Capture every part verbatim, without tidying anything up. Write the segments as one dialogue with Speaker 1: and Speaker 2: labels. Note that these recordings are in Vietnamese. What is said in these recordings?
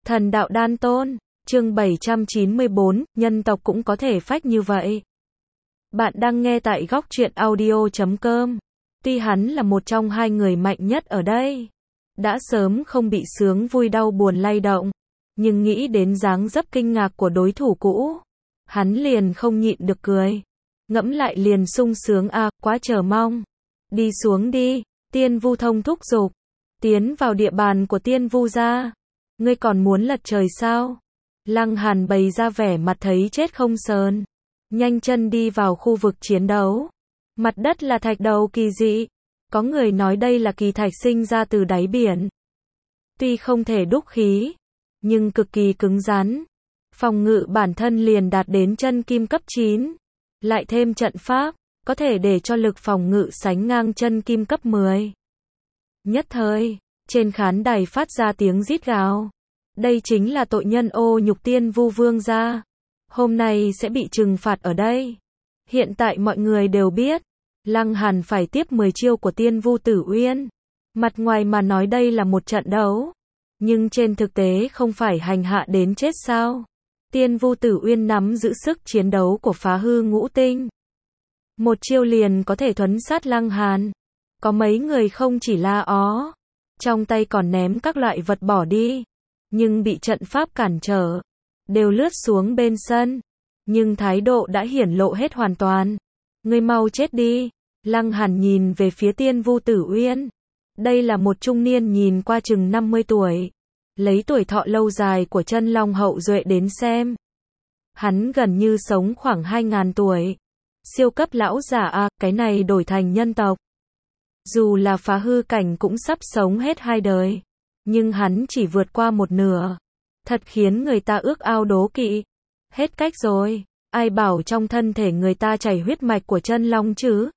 Speaker 1: Thần đạo đan tôn, chương bảy trăm chín mươi bốn, nhân tộc cũng có thể phách như vậy. Bạn đang nghe tại góc truyện audio chấm com. Tuy hắn là một trong hai người mạnh nhất ở đây, đã sớm không bị sướng vui đau buồn lay động, nhưng nghĩ đến dáng dấp kinh ngạc của đối thủ cũ, hắn liền không nhịn được cười. Ngẫm lại liền sung sướng à, quá chờ mong. Đi xuống đi, Tiên Vu Thông thúc giục. Tiến vào địa bàn của Tiên Vu gia. Ngươi còn muốn lật trời sao? Lăng Hàn bày ra vẻ mặt thấy chết không sờn. Nhanh chân đi vào khu vực chiến đấu. Mặt đất là thạch đầu kỳ dị. Có người nói đây là kỳ thạch sinh ra từ đáy biển. Tuy không thể đúc khí, nhưng cực kỳ cứng rắn. Phòng ngự bản thân liền đạt đến chân kim cấp chín. Lại thêm trận pháp, có thể để cho lực phòng ngự sánh ngang chân kim cấp mười. Nhất thời, trên khán đài phát ra tiếng rít gào. Đây chính là tội nhân ô nhục Tiên Vu vương gia. Hôm nay sẽ bị trừng phạt ở đây. Hiện tại mọi người đều biết, Lăng Hàn phải tiếp mười chiêu của Tiên Vu Tử Uyên. Mặt ngoài mà nói đây là một trận đấu, nhưng trên thực tế không phải hành hạ đến chết sao? Tiên Vu Tử Uyên nắm giữ sức chiến đấu của phá hư ngũ tinh. Một chiêu liền có thể thuấn sát Lăng Hàn. Có mấy người không chỉ la ó, trong tay còn ném các loại vật bỏ đi, nhưng bị trận pháp cản trở, đều lướt xuống bên sân. Nhưng thái độ đã hiển lộ hết hoàn toàn. Ngươi mau chết đi. Lăng Hàn nhìn về phía Tiên Vu Tử Uyên. Đây là một trung niên nhìn qua chừng năm mươi tuổi. Lấy tuổi thọ lâu dài của chân long hậu duệ đến xem, hắn gần như sống khoảng hai nghìn tuổi. Siêu cấp lão giả à, cái này đổi thành nhân tộc. Dù là phá hư cảnh cũng sắp sống hết hai đời. Nhưng hắn chỉ vượt qua một nửa. Thật khiến người ta ước ao đố kỵ. Hết cách rồi. Ai bảo trong thân thể người ta chảy huyết mạch của chân long chứ?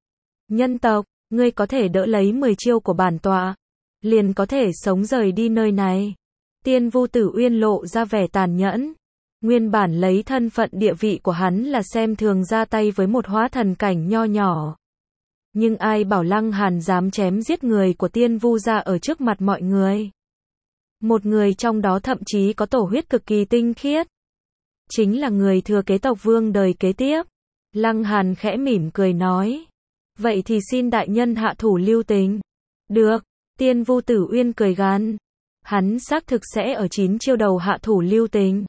Speaker 1: Nhân tộc, ngươi có thể đỡ lấy mười chiêu của bản tọa, liền có thể sống rời đi nơi này. Tiên Vu Tử Uyên lộ ra vẻ tàn nhẫn. Nguyên bản lấy thân phận địa vị của hắn là xem thường ra tay với một hóa thần cảnh nho nhỏ. Nhưng ai bảo Lăng Hàn dám chém giết người của Tiên Vu gia ở trước mặt mọi người. Một người trong đó thậm chí có tổ huyết cực kỳ tinh khiết. Chính là người thừa kế tộc vương đời kế tiếp. Lăng Hàn khẽ mỉm cười nói. Vậy thì xin đại nhân hạ thủ lưu tình. Được, Tiên Vu Tử Uyên cười gằn. Hắn xác thực sẽ ở chín chiêu đầu hạ thủ lưu tình.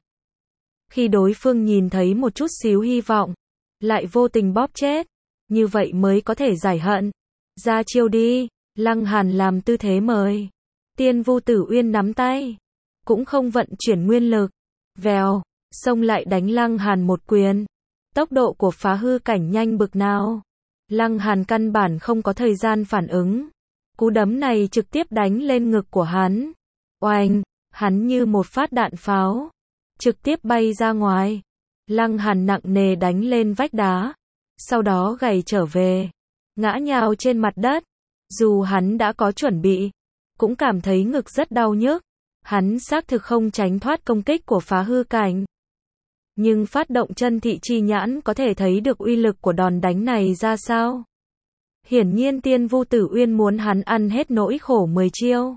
Speaker 1: Khi đối phương nhìn thấy một chút xíu hy vọng, lại vô tình bóp chết. Như vậy mới có thể giải hận. Ra chiêu đi. Lăng Hàn làm tư thế mời. Tiên Vu Tử Uyên nắm tay, cũng không vận chuyển nguyên lực. Vèo, xông lại đánh Lăng Hàn một quyền. Tốc độ của phá hư cảnh nhanh bực nào. Lăng Hàn căn bản không có thời gian phản ứng. Cú đấm này trực tiếp đánh lên ngực của hắn. Oanh, hắn như một phát đạn pháo, trực tiếp bay ra ngoài. Lăng Hàn nặng nề đánh lên vách đá, sau đó gầy trở về, ngã nhào trên mặt đất. Dù hắn đã có chuẩn bị, cũng cảm thấy ngực rất đau nhức. Hắn xác thực không tránh thoát công kích của phá hư cảnh. Nhưng phát động chân thị chi nhãn có thể thấy được uy lực của đòn đánh này ra sao. Hiển nhiên Tiên Vu Tử Uyên muốn hắn ăn hết nỗi khổ mười chiêu.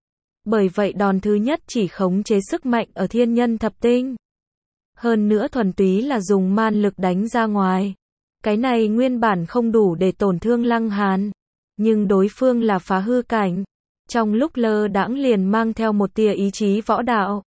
Speaker 1: Bởi vậy đòn thứ nhất chỉ khống chế sức mạnh ở thiên nhân thập tinh. Hơn nữa thuần túy là dùng man lực đánh ra ngoài. Cái này nguyên bản không đủ để tổn thương Lăng Hàn. Nhưng đối phương là phá hư cảnh. Trong lúc lơ đãng liền mang theo một tia ý chí võ đạo.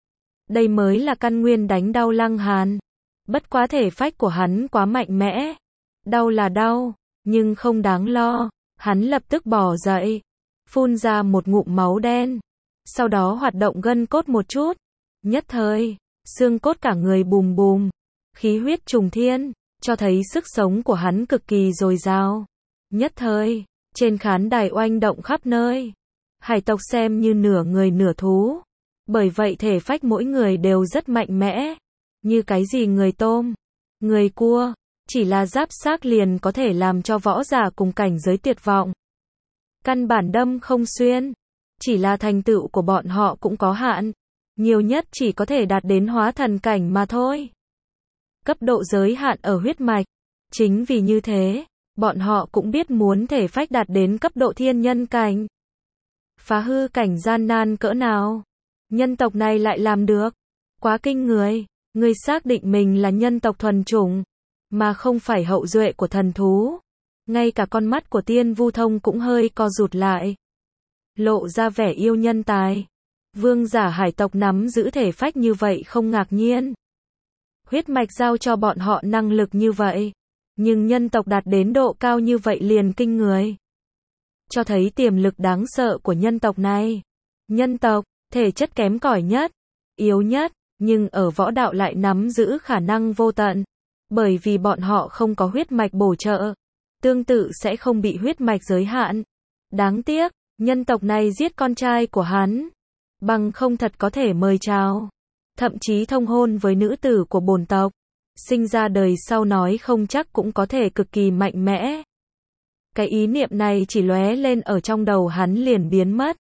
Speaker 1: Đây mới là căn nguyên đánh đau Lăng Hàn. Bất quá thể phách của hắn quá mạnh mẽ. Đau là đau, nhưng không đáng lo. Hắn lập tức bò dậy, phun ra một ngụm máu đen. Sau đó hoạt động gân cốt một chút. Nhất thời, xương cốt cả người bùm bùm. Khí huyết trùng thiên, cho thấy sức sống của hắn cực kỳ dồi dào. Nhất thời, trên khán đài oanh động khắp nơi. Hải tộc xem như nửa người nửa thú. Bởi vậy thể phách mỗi người đều rất mạnh mẽ. Như cái gì người tôm, người cua, chỉ là giáp xác liền có thể làm cho võ giả cùng cảnh giới tuyệt vọng. Căn bản đâm không xuyên. Chỉ là thành tựu của bọn họ cũng có hạn. Nhiều nhất chỉ có thể đạt đến hóa thần cảnh mà thôi. Cấp độ giới hạn ở huyết mạch. Chính vì như thế, bọn họ cũng biết muốn thể phách đạt đến cấp độ thiên nhân cảnh. Phá hư cảnh gian nan cỡ nào. Nhân tộc này lại làm được. Quá kinh người. Ngươi xác định mình là nhân tộc thuần chủng, mà không phải hậu duệ của thần thú. Ngay cả con mắt của Tiên Vu Thông cũng hơi co rụt lại, lộ ra vẻ yêu nhân tài. Vương giả hải tộc nắm giữ thể phách như vậy không ngạc nhiên. Huyết mạch giao cho bọn họ năng lực như vậy. Nhưng nhân tộc đạt đến độ cao như vậy liền kinh người. Cho thấy tiềm lực đáng sợ của nhân tộc này. Nhân tộc, thể chất kém cỏi nhất, yếu nhất, nhưng ở võ đạo lại nắm giữ khả năng vô tận. Bởi vì bọn họ không có huyết mạch bổ trợ, tương tự sẽ không bị huyết mạch giới hạn. Đáng tiếc, nhân tộc này giết con trai của hắn, bằng không thật có thể mời chào. Thậm chí thông hôn với nữ tử của bổn tộc, sinh ra đời sau nói không chắc cũng có thể cực kỳ mạnh mẽ. Cái ý niệm này chỉ lóe lên ở trong đầu hắn liền biến mất.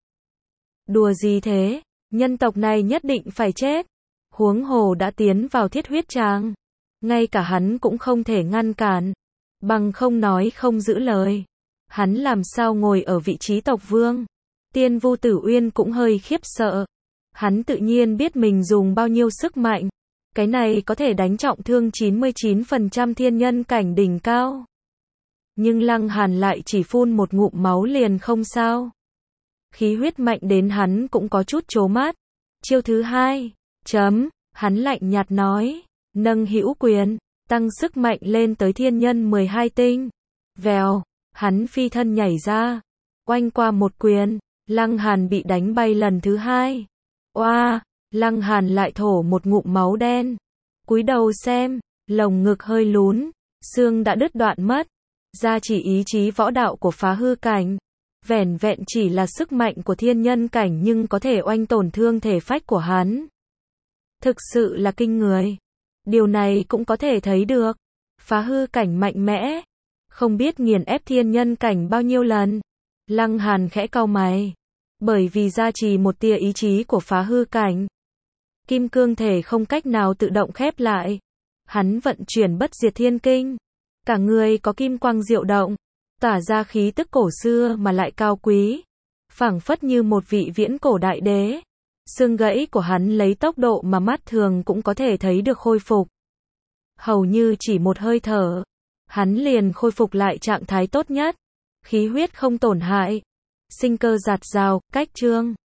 Speaker 1: Đùa gì thế, nhân tộc này nhất định phải chết. Huống hồ đã tiến vào thiết huyết tràng, ngay cả hắn cũng không thể ngăn cản, bằng không nói không giữ lời. Hắn làm sao ngồi ở vị trí tộc vương? Tiên Vu Tử Uyên cũng hơi khiếp sợ. Hắn tự nhiên biết mình dùng bao nhiêu sức mạnh, cái này có thể đánh trọng thương chín mươi chín phần trăm thiên nhân cảnh đỉnh cao. Nhưng Lăng Hàn lại chỉ phun một ngụm máu liền không sao. Khí huyết mạnh đến hắn cũng có chút trố mắt. Chiêu thứ hai, chấm, hắn lạnh nhạt nói, nâng hữu quyền, tăng sức mạnh lên tới thiên nhân mười hai tinh. Vèo, hắn phi thân nhảy ra, oanh qua một quyền, Lăng Hàn bị đánh bay lần thứ hai. Oa, Lăng Hàn lại thổ một ngụm máu đen. Cúi đầu xem, lồng ngực hơi lún, xương đã đứt đoạn mất. Gia chỉ ý chí võ đạo của phá hư cảnh, vẻn vẹn chỉ là sức mạnh của thiên nhân cảnh nhưng có thể oanh tổn thương thể phách của hắn. Thực sự là kinh người. Điều này cũng có thể thấy được. Phá hư cảnh mạnh mẽ, không biết nghiền ép thiên nhân cảnh bao nhiêu lần. Lăng Hàn khẽ cau mày. Bởi vì gia trì một tia ý chí của phá hư cảnh, kim cương thể không cách nào tự động khép lại. Hắn vận chuyển bất diệt thiên kinh, cả người có kim quang diệu động, tỏa ra khí tức cổ xưa mà lại cao quý, phảng phất như một vị viễn cổ đại đế. Xương gãy của hắn lấy tốc độ mà mắt thường cũng có thể thấy được khôi phục. Hầu như chỉ một hơi thở, hắn liền khôi phục lại trạng thái tốt nhất, khí huyết không tổn hại, sinh cơ dạt dào, cách trương.